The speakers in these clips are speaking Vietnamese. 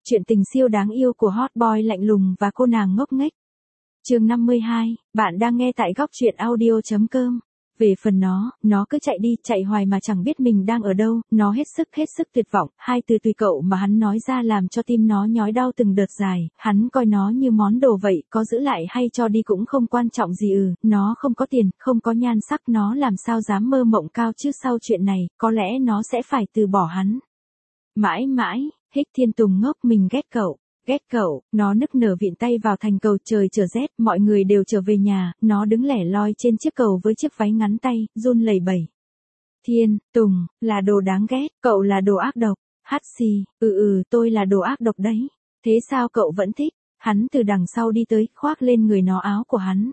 chuyện tình siêu đáng yêu của hot boy lạnh lùng và cô nàng ngốc nghếch. Chương 52, bạn đang nghe tại góc truyện audio.com. Về phần nó cứ chạy đi, chạy hoài mà chẳng biết mình đang ở đâu, nó hết sức tuyệt vọng, hai từ tùy cậu mà hắn nói ra làm cho tim nó nhói đau từng đợt dài, hắn coi nó như món đồ vậy, có giữ lại hay cho đi cũng không quan trọng gì nó không có tiền, không có nhan sắc, nó làm sao dám mơ mộng cao chứ sau chuyện này, có lẽ nó sẽ phải từ bỏ hắn. Mãi mãi, Hích Thiên Tùng ngốc, mình ghét cậu, nó nức nở vịn tay vào thành cầu, trời trở rét, mọi người đều trở về nhà, nó đứng lẻ loi trên chiếc cầu với chiếc váy ngắn tay, run lẩy bẩy. Thiên Tùng, là đồ đáng ghét, cậu là đồ ác độc, hắt xì, tôi là đồ ác độc đấy, thế sao cậu vẫn thích, hắn từ đằng sau đi tới, khoác lên người nó áo của hắn.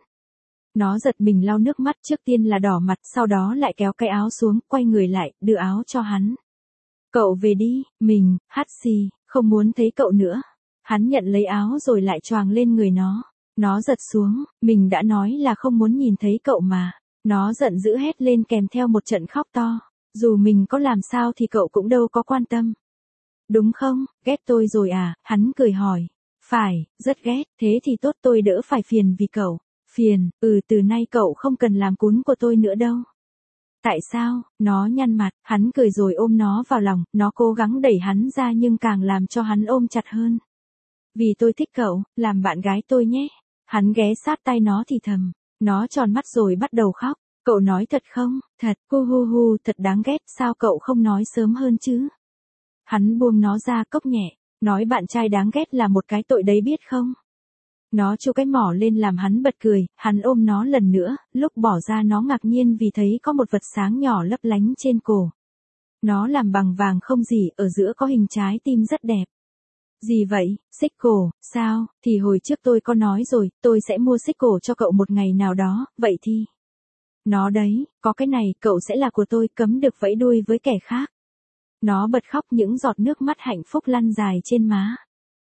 Nó giật mình lau nước mắt, trước tiên là đỏ mặt, sau đó lại kéo cái áo xuống, quay người lại, đưa áo cho hắn. Cậu về đi, mình, hắt xì, không muốn thấy cậu nữa. Hắn nhận lấy áo rồi lại choàng lên người nó. Nó giật xuống, mình đã nói là không muốn nhìn thấy cậu mà. Nó giận dữ hét lên kèm theo một trận khóc to. Dù mình có làm sao thì cậu cũng đâu có quan tâm. Đúng không, ghét tôi rồi à, hắn cười hỏi. Phải, rất ghét, thế thì tốt, tôi đỡ phải phiền vì cậu. Phiền, từ nay cậu không cần làm cún của tôi nữa đâu. Tại sao, nó nhăn mặt, hắn cười rồi ôm nó vào lòng, nó cố gắng đẩy hắn ra nhưng càng làm cho hắn ôm chặt hơn. Vì tôi thích cậu, làm bạn gái tôi nhé. Hắn ghé sát tai nó thì thầm, nó tròn mắt rồi bắt đầu khóc. Cậu nói thật không, thật, hu, thật đáng ghét, sao cậu không nói sớm hơn chứ? Hắn buông nó ra, cốc nhẹ, nói bạn trai đáng ghét là một cái tội đấy biết không? Nó chu cái mỏ lên làm hắn bật cười, hắn ôm nó lần nữa, lúc bỏ ra nó ngạc nhiên vì thấy có một vật sáng nhỏ lấp lánh trên cổ. Nó làm bằng vàng không gì, ở giữa có hình trái tim rất đẹp. Gì vậy, xích cổ, sao, thì hồi trước tôi có nói rồi, tôi sẽ mua xích cổ cho cậu một ngày nào đó, vậy thì. Nó đấy, có cái này, cậu sẽ là của tôi, cấm được vẫy đuôi với kẻ khác. Nó bật khóc, những giọt nước mắt hạnh phúc lăn dài trên má.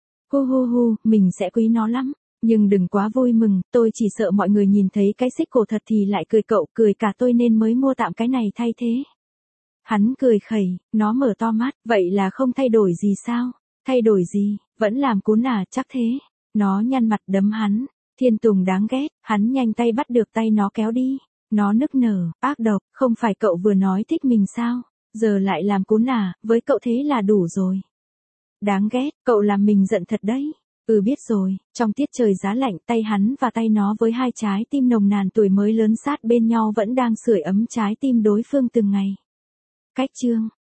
Hu, mình sẽ quý nó lắm. Nhưng đừng quá vui mừng, tôi chỉ sợ mọi người nhìn thấy cái xích cổ thật thì lại cười cậu, cười cả tôi nên mới mua tạm cái này thay thế. Hắn cười khẩy, nó mở to mắt, vậy là không thay đổi gì sao? Thay đổi gì, vẫn làm cún à, chắc thế. Nó nhăn mặt đấm hắn, Thiên Tùng đáng ghét, hắn nhanh tay bắt được tay nó kéo đi. Nó nức nở, ác độc, không phải cậu vừa nói thích mình sao? Giờ lại làm cún à, với cậu thế là đủ rồi. Đáng ghét, cậu làm mình giận thật đấy. Biết rồi, trong tiết trời giá lạnh, tay hắn và tay nó với hai trái tim nồng nàn tuổi mới lớn sát bên nhau vẫn đang sưởi ấm trái tim đối phương từng ngày. Cách chương